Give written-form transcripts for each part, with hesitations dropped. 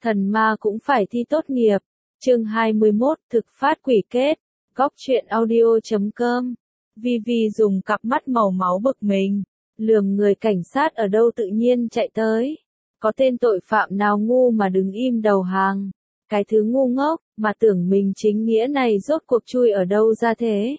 Thần ma cũng phải thi tốt nghiệp. Chương 21, thực phát quỷ kết. Góc truyện audio.com. Vivi dùng cặp mắt màu máu bực mình, lườm người cảnh sát ở đâu tự nhiên chạy tới. Có tên tội phạm nào ngu mà đứng im đầu hàng. Cái thứ ngu ngốc, mà tưởng mình chính nghĩa này rốt cuộc chui ở đâu ra thế.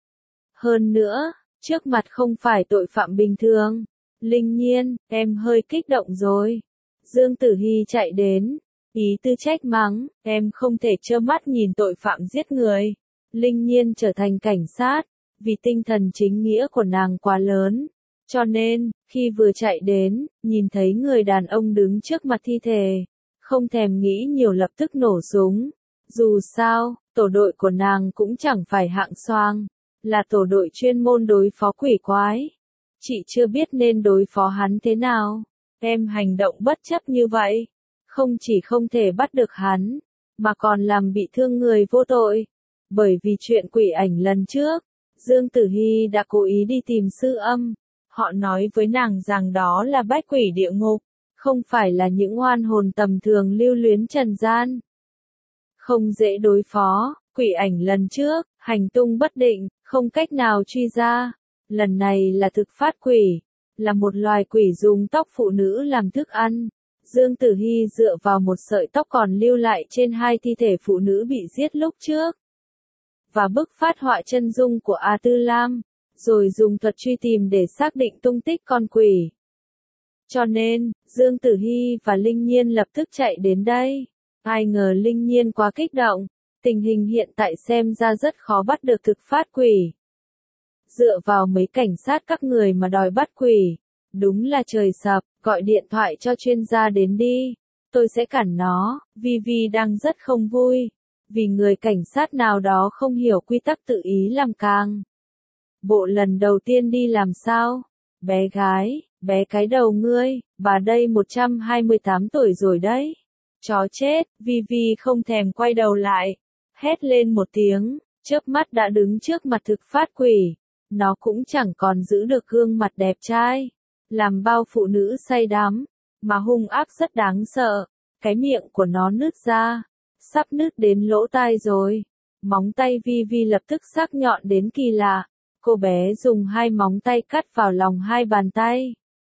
Hơn nữa, trước mặt không phải tội phạm bình thường. Linh Nhiên, em hơi kích động rồi. Dương Tử Hy chạy đến, ý tư trách mắng, em không thể trơ mắt nhìn tội phạm giết người. Linh Nhiên trở thành cảnh sát, vì tinh thần chính nghĩa của nàng quá lớn. Cho nên, khi vừa chạy đến, nhìn thấy người đàn ông đứng trước mặt thi thể, không thèm nghĩ nhiều lập tức nổ súng. Dù sao, tổ đội của nàng cũng chẳng phải hạng xoang, là tổ đội chuyên môn đối phó quỷ quái. Chị chưa biết nên đối phó hắn thế nào. Em hành động bất chấp như vậy, không chỉ không thể bắt được hắn, mà còn làm bị thương người vô tội. Bởi vì chuyện quỷ ảnh lần trước, Dương Tử Hy đã cố ý đi tìm sư âm. Họ nói với nàng rằng đó là bách quỷ địa ngục, không phải là những oan hồn tầm thường lưu luyến trần gian. Không dễ đối phó, quỷ ảnh lần trước, hành tung bất định, không cách nào truy ra. Lần này là thực phát quỷ, là một loài quỷ dùng tóc phụ nữ làm thức ăn. Dương Tử Hy dựa vào một sợi tóc còn lưu lại trên hai thi thể phụ nữ bị giết lúc trước, và bức phát họa chân dung của A Tư Lam, rồi dùng thuật truy tìm để xác định tung tích con quỷ. Cho nên, Dương Tử Hy và Linh Nhiên lập tức chạy đến đây. Ai ngờ Linh Nhiên quá kích động, tình hình hiện tại xem ra rất khó bắt được thực phát quỷ. Dựa vào mấy cảnh sát các người mà đòi bắt quỷ, đúng là trời sập, gọi điện thoại cho chuyên gia đến đi, tôi sẽ cản nó. Vivi đang rất không vui, vì người cảnh sát nào đó không hiểu quy tắc tự ý làm càng. Bộ lần đầu tiên đi làm sao? Bé gái, bé cái đầu ngươi, bà đây 128 tuổi rồi đấy. Chó chết, Vivi không thèm quay đầu lại, hét lên một tiếng, chớp mắt đã đứng trước mặt thực phát quỷ. Nó cũng chẳng còn giữ được gương mặt đẹp trai, làm bao phụ nữ say đắm, mà hung ác rất đáng sợ. Cái miệng của nó nứt ra, sắp nứt đến lỗ tai rồi. Móng tay Vivi lập tức sắc nhọn đến kỳ lạ. Cô bé dùng hai móng tay cắt vào lòng hai bàn tay.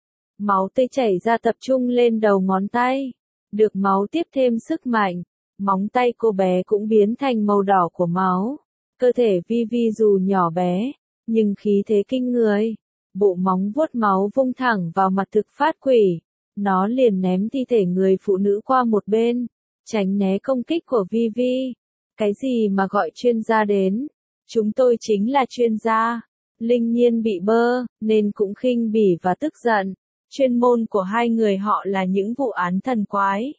Máu tươi chảy ra tập trung lên đầu ngón tay. Được máu tiếp thêm sức mạnh, móng tay cô bé cũng biến thành màu đỏ của máu. Cơ thể Vivi dù nhỏ bé, nhưng khí thế kinh người. Bộ móng vuốt máu vung thẳng vào mặt thực phát quỷ. Nó liền ném thi thể người phụ nữ qua một bên, tránh né công kích của Vivi. Cái gì mà gọi chuyên gia đến? Chúng tôi chính là chuyên gia. Linh Nhiên bị bơ, nên cũng khinh bỉ và tức giận. Chuyên môn của hai người họ là những vụ án thần quái.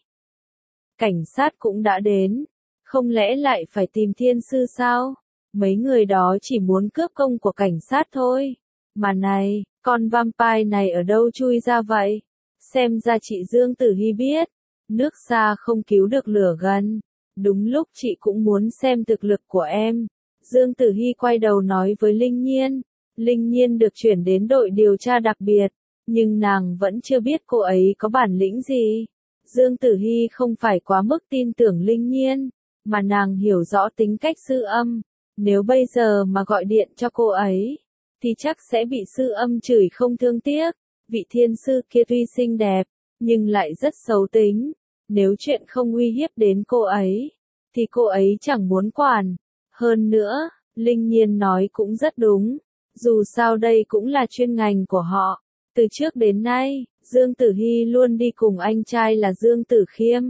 Cảnh sát cũng đã đến. Không lẽ lại phải tìm thiên sư sao? Mấy người đó chỉ muốn cướp công của cảnh sát thôi. Mà này, con vampire này ở đâu chui ra vậy? Xem ra chị Dương Tử Hy biết. Nước xa không cứu được lửa gần. Đúng lúc chị cũng muốn xem thực lực của em. Dương Tử Hy quay đầu nói với Linh Nhiên. Linh Nhiên được chuyển đến đội điều tra đặc biệt, nhưng nàng vẫn chưa biết cô ấy có bản lĩnh gì. Dương Tử Hy không phải quá mức tin tưởng Linh Nhiên, mà nàng hiểu rõ tính cách sư âm. Nếu bây giờ mà gọi điện cho cô ấy, thì chắc sẽ bị sư âm chửi không thương tiếc. Vị thiên sư kia tuy xinh đẹp, nhưng lại rất xấu tính. Nếu chuyện không uy hiếp đến cô ấy, thì cô ấy chẳng muốn quản. Hơn nữa, Linh Nhiên nói cũng rất đúng. Dù sao đây cũng là chuyên ngành của họ. Từ trước đến nay, Dương Tử Hy luôn đi cùng anh trai là Dương Tử Khiêm.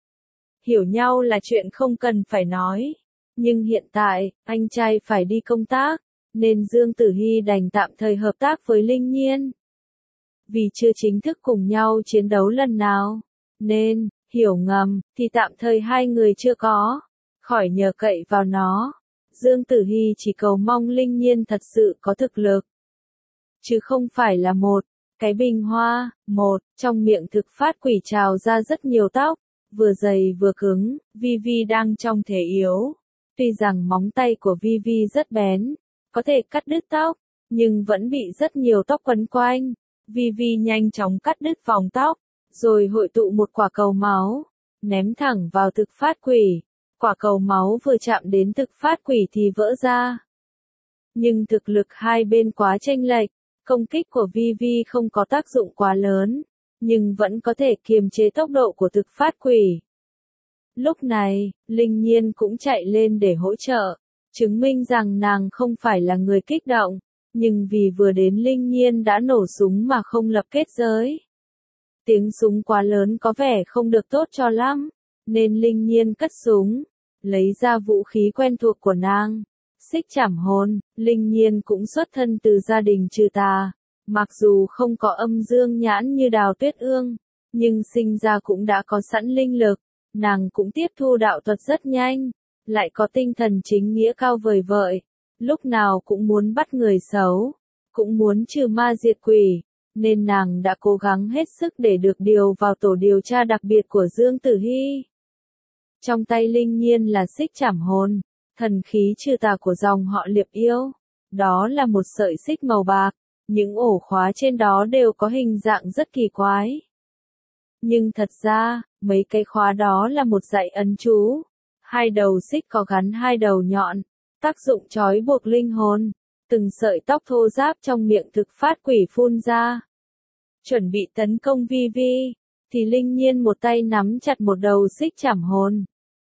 Hiểu nhau là chuyện không cần phải nói. Nhưng hiện tại, anh trai phải đi công tác, nên Dương Tử Hy đành tạm thời hợp tác với Linh Nhiên. Vì chưa chính thức cùng nhau chiến đấu lần nào, nên, hiểu ngầm, thì tạm thời hai người chưa có. Khỏi nhờ cậy vào nó. Dương Tử Hy chỉ cầu mong Linh Nhiên thật sự có thực lực. Chứ không phải là một cái bình hoa. Trong miệng thực phát quỷ trào ra rất nhiều tóc, vừa dày vừa cứng. Vivi đang trong thể yếu. Tuy rằng móng tay của Vivi rất bén, có thể cắt đứt tóc, nhưng vẫn bị rất nhiều tóc quấn quanh. Vivi nhanh chóng cắt đứt vòng tóc, rồi hội tụ một quả cầu máu. ném thẳng vào thực phát quỷ. Quả cầu máu vừa chạm đến thực phát quỷ thì vỡ ra. Nhưng thực lực hai bên quá chênh lệch, công kích của Vivi không có tác dụng quá lớn, nhưng vẫn có thể kiềm chế tốc độ của thực phát quỷ. Lúc này, Linh Nhiên cũng chạy lên để hỗ trợ, chứng minh rằng nàng không phải là người kích động, nhưng vì vừa đến Linh Nhiên đã nổ súng mà không lập kết giới. Tiếng súng quá lớn có vẻ không được tốt cho lắm, nên Linh Nhiên cất súng, lấy ra vũ khí quen thuộc của nàng. Xích chảm hồn. Linh Nhiên cũng xuất thân từ gia đình trừ tà, mặc dù không có âm dương nhãn như Đào Tuyết Ương, nhưng sinh ra cũng đã có sẵn linh lực, nàng cũng tiếp thu đạo thuật rất nhanh, lại có tinh thần chính nghĩa cao vời vợi, lúc nào cũng muốn bắt người xấu, cũng muốn trừ ma diệt quỷ, nên nàng đã cố gắng hết sức để được điều vào tổ điều tra đặc biệt của Dương Tử Hi. Trong tay Linh Nhiên là xích chảm hồn, thần khí trừ tà của dòng họ Liệp Yêu. Đó là một sợi xích màu bạc, những ổ khóa trên đó đều có hình dạng rất kỳ quái. Nhưng thật ra, mấy cái khóa đó là một dãy ấn chú. Hai đầu xích có gắn hai đầu nhọn, tác dụng trói buộc linh hồn. Từng sợi tóc thô ráp trong miệng thực phát quỷ phun ra. Chuẩn bị tấn công Vivi, thì Linh Nhiên một tay nắm chặt một đầu xích chảm hồn.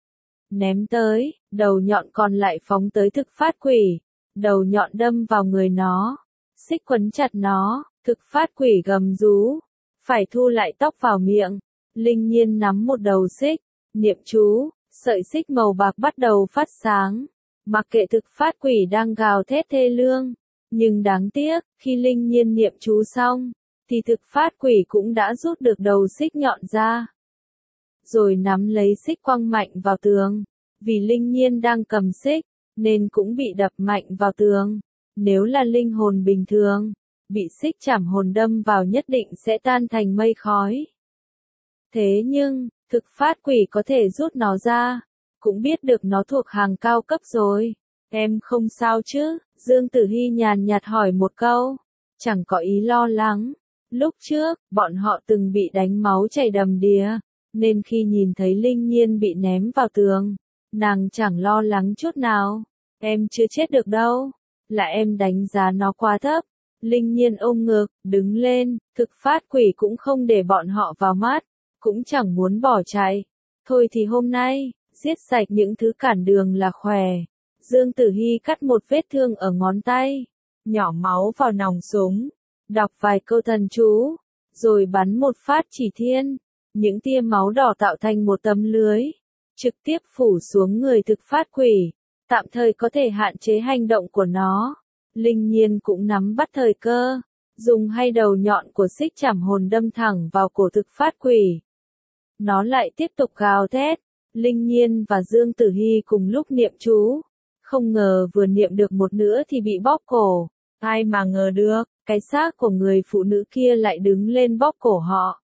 Ném tới, đầu nhọn còn lại phóng tới thực phát quỷ. Đầu nhọn đâm vào người nó. Xích quấn chặt nó, thực phát quỷ gầm rú. Phải thu lại tóc vào miệng. Linh Nhiên nắm một đầu xích, niệm chú, sợi xích màu bạc bắt đầu phát sáng. Mặc kệ thực phát quỷ đang gào thét thê lương. Nhưng đáng tiếc, khi Linh Nhiên niệm chú xong, thì thực phát quỷ cũng đã rút được đầu xích nhọn ra. Rồi nắm lấy xích quăng mạnh vào tường. Vì Linh Nhiên đang cầm xích, nên cũng bị đập mạnh vào tường. Nếu là linh hồn bình thường, bị xích chảm hồn đâm vào nhất định sẽ tan thành mây khói. Thế nhưng, thực phát quỷ có thể rút nó ra, cũng biết được nó thuộc hàng cao cấp rồi. Em không sao chứ? Dương Tử Hi nhàn nhạt hỏi một câu, chẳng có ý lo lắng. Lúc trước, bọn họ từng bị đánh máu chảy đầm đìa, nên khi nhìn thấy Linh Nhiên bị ném vào tường, nàng chẳng lo lắng chút nào. Em chưa chết được đâu, là em đánh giá nó quá thấp. Linh Nhiên ôm ngực, đứng lên, thực phát quỷ cũng không để bọn họ vào mắt, cũng chẳng muốn bỏ chạy. Thôi thì hôm nay, giết sạch những thứ cản đường là khỏe. Dương Tử Hi cắt một vết thương ở ngón tay, nhỏ máu vào nòng súng, đọc vài câu thần chú, rồi bắn một phát chỉ thiên. Những tia máu đỏ tạo thành một tấm lưới, trực tiếp phủ xuống người thực phát quỷ, tạm thời có thể hạn chế hành động của nó. Linh Nhiên cũng nắm bắt thời cơ, dùng hai đầu nhọn của xích chảm hồn đâm thẳng vào cổ thực phát quỷ. Nó lại tiếp tục gào thét. Linh Nhiên và Dương Tử Hi cùng lúc niệm chú, không ngờ vừa niệm được một nửa thì bị bóp cổ. Ai mà ngờ được, cái xác của người phụ nữ kia lại đứng lên bóp cổ họ.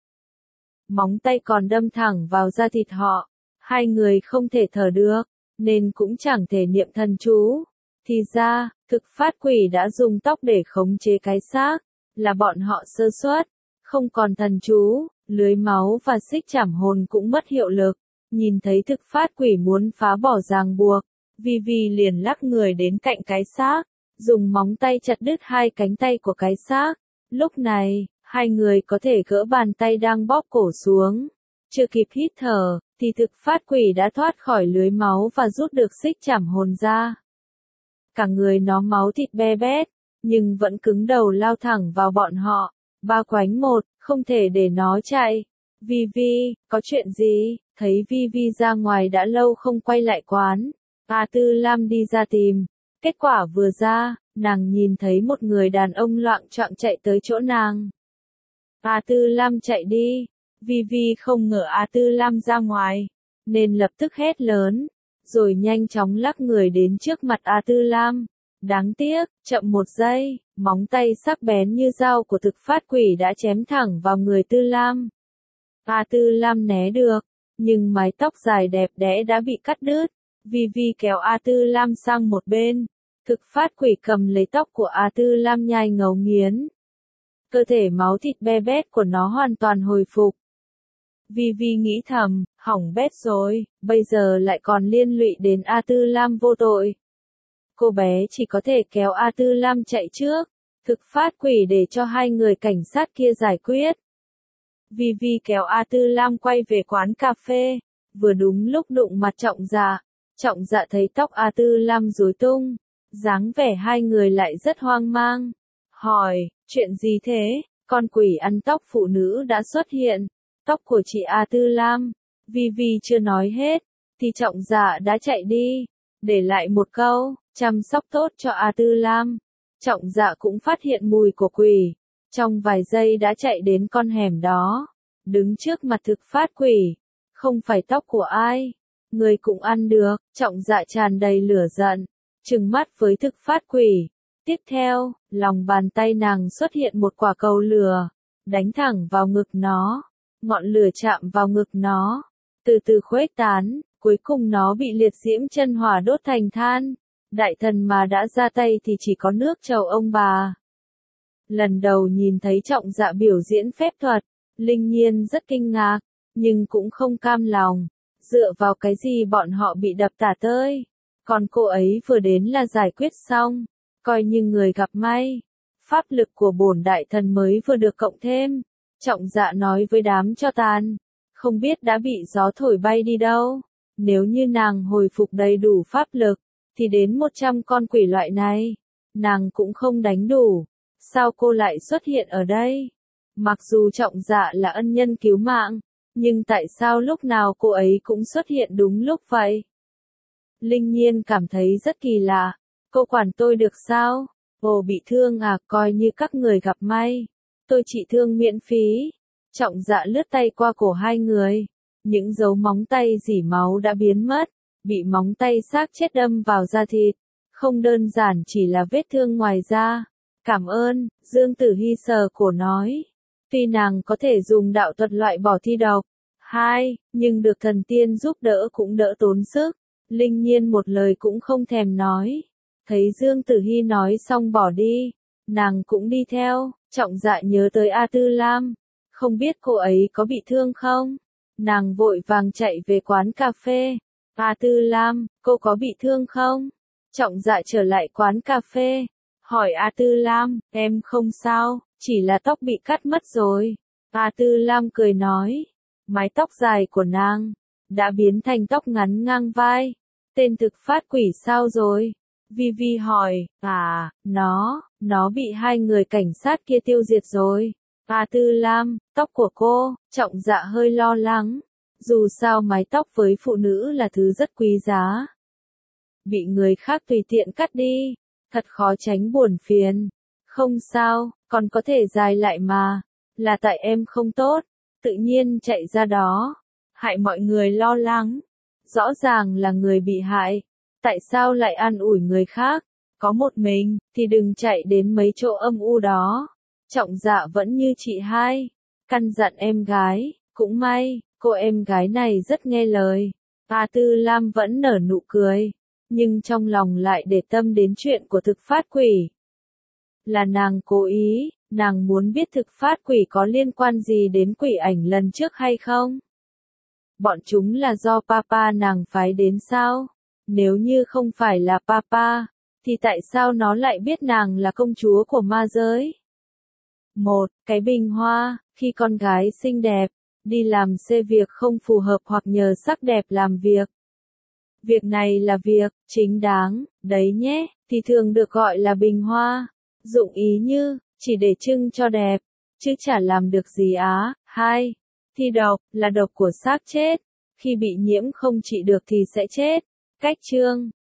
Móng tay còn đâm thẳng vào da thịt họ. Hai người không thể thở được, nên cũng chẳng thể niệm thần chú. Thì ra, thực phát quỷ đã dùng tóc để khống chế cái xác, là bọn họ sơ suất, không còn thần chú, lưới máu và xích chảm hồn cũng mất hiệu lực. Nhìn thấy thực phát quỷ muốn phá bỏ ràng buộc, Vivi liền lắc người đến cạnh cái xác, dùng móng tay chặt đứt hai cánh tay của cái xác. Lúc này, hai người có thể gỡ bàn tay đang bóp cổ xuống. Chưa kịp hít thở, thì thực phát quỷ đã thoát khỏi lưới máu và rút được xích chảm hồn ra. Cả người nó máu thịt be bét, nhưng vẫn cứng đầu lao thẳng vào bọn họ. Ba quánh một, không thể để nó chạy. Vivi, có chuyện gì? Thấy Vivi ra ngoài đã lâu không quay lại quán. A Tư Lam đi ra tìm. Kết quả vừa ra, nàng nhìn thấy một người đàn ông loạng choạng chạy tới chỗ nàng. A Tư Lam chạy đi. Vivi không ngờ A Tư Lam ra ngoài, nên lập tức hét lớn, rồi nhanh chóng lắc người đến trước mặt A Tư Lam. Đáng tiếc, chậm một giây, móng tay sắc bén như dao của thực phát quỷ đã chém thẳng vào người Tư Lam. A Tư Lam né được, nhưng mái tóc dài đẹp đẽ đã bị cắt đứt. Vivi kéo A Tư Lam sang một bên. Thực phát quỷ cầm lấy tóc của A Tư Lam nhai ngấu nghiến. Cơ thể máu thịt be bét của nó hoàn toàn hồi phục. Vivi nghĩ thầm, Hỏng bét rồi, bây giờ lại còn liên lụy đến A Tư Lam vô tội. Cô bé chỉ có thể kéo A Tư Lam chạy trước, thực phát quỷ để cho hai người cảnh sát kia giải quyết. Vivi kéo A Tư Lam quay về quán cà phê, vừa đúng lúc đụng mặt Trọng Dạ. Trọng Dạ thấy tóc A Tư Lam rối tung, dáng vẻ hai người lại rất hoang mang. Hỏi, chuyện gì thế? Con quỷ ăn tóc phụ nữ đã xuất hiện. Tóc của chị A Tư Lam. Vivi chưa nói hết, thì Trọng Dạ đã chạy đi, để lại một câu, chăm sóc tốt cho A Tư Lam. Trọng Dạ cũng phát hiện mùi của quỷ, trong vài giây đã chạy đến con hẻm đó, đứng trước mặt thực phát quỷ. Không phải tóc của ai, người cũng ăn được. Trọng Dạ tràn đầy lửa giận, trừng mắt với thực phát quỷ. Tiếp theo, lòng bàn tay nàng xuất hiện một quả cầu lửa, đánh thẳng vào ngực nó. Ngọn lửa chạm vào ngực nó, từ từ khuếch tán, cuối cùng nó bị liệt diễm chân hỏa đốt thành than. Đại thần mà đã ra tay thì chỉ có nước chầu ông bà. Lần đầu nhìn thấy Trọng Dạ biểu diễn phép thuật, Linh Nhiên rất kinh ngạc, nhưng cũng không cam lòng. Dựa vào cái gì bọn họ bị đập tả tơi? Còn cô ấy vừa đến là giải quyết xong, coi như người gặp may. Pháp lực của bổn đại thần mới vừa được cộng thêm. Trọng Dạ nói với đám cho tàn, không biết đã bị gió thổi bay đi đâu. Nếu như nàng hồi phục đầy đủ pháp lực, thì đến 100 con quỷ loại này, nàng cũng không đánh đủ. Sao cô lại xuất hiện ở đây? Mặc dù Trọng Dạ là ân nhân cứu mạng, nhưng tại sao lúc nào cô ấy cũng xuất hiện đúng lúc vậy? Linh Nhiên cảm thấy rất kỳ lạ. Cô quản tôi được sao? Ồ, bị thương à, coi như các người gặp may. Tôi trị thương miễn phí. Trọng Dạ lướt tay qua cổ hai người. Những dấu móng tay rỉ máu đã biến mất, bị móng tay xác chết đâm vào da thịt. Không đơn giản chỉ là vết thương ngoài da. Cảm ơn, Dương Tử Hi sờ cổ nói. Tuy nàng có thể dùng đạo thuật loại bỏ thi độc, nhưng được thần tiên giúp đỡ cũng đỡ tốn sức. Linh Nhiên một lời cũng không thèm nói. Thấy Dương Tử Hi nói xong bỏ đi, nàng cũng đi theo. Trọng Dạ nhớ tới A Tư Lam, không biết cô ấy có bị thương không? Nàng vội vàng chạy về quán cà phê. A Tư Lam, cô có bị thương không? Trọng Dạ trở lại quán cà phê, hỏi A Tư Lam, em không sao, chỉ là tóc bị cắt mất rồi. A Tư Lam cười nói, mái tóc dài của nàng đã biến thành tóc ngắn ngang vai. Tên thực phát quỷ sao rồi? Vivi hỏi, nó bị hai người cảnh sát kia tiêu diệt rồi. A Tư Lam, tóc của cô. Trọng Dạ hơi lo lắng. Dù sao mái tóc với phụ nữ là thứ rất quý giá. Bị người khác tùy tiện cắt đi, thật khó tránh buồn phiền. Không sao, còn có thể dài lại mà. Là tại em không tốt, tự nhiên chạy ra đó, hại mọi người lo lắng. Rõ ràng là người bị hại, tại sao lại an ủi người khác? Có một mình, thì đừng chạy đến mấy chỗ âm u đó. Trọng Dạ vẫn như chị hai, căn dặn em gái, cũng may, cô em gái này rất nghe lời. A Tư Lam vẫn nở nụ cười, nhưng trong lòng lại để tâm đến chuyện của thực phát quỷ. Là nàng cố ý, nàng muốn biết thực phát quỷ có liên quan gì đến quỷ ảnh lần trước hay không? Bọn chúng là do papa nàng phái đến sao? Nếu như không phải là papa, thì tại sao nó lại biết nàng là công chúa của ma giới? Cái bình hoa, khi con gái xinh đẹp, đi làm xê việc không phù hợp hoặc nhờ sắc đẹp làm việc. Việc này là việc chính đáng, đấy nhé, thì thường được gọi là bình hoa. Dụng ý như, chỉ để trưng cho đẹp, chứ chả làm được gì á. Thi độc, là độc của xác chết. Khi bị nhiễm không trị được thì sẽ chết. Cách chương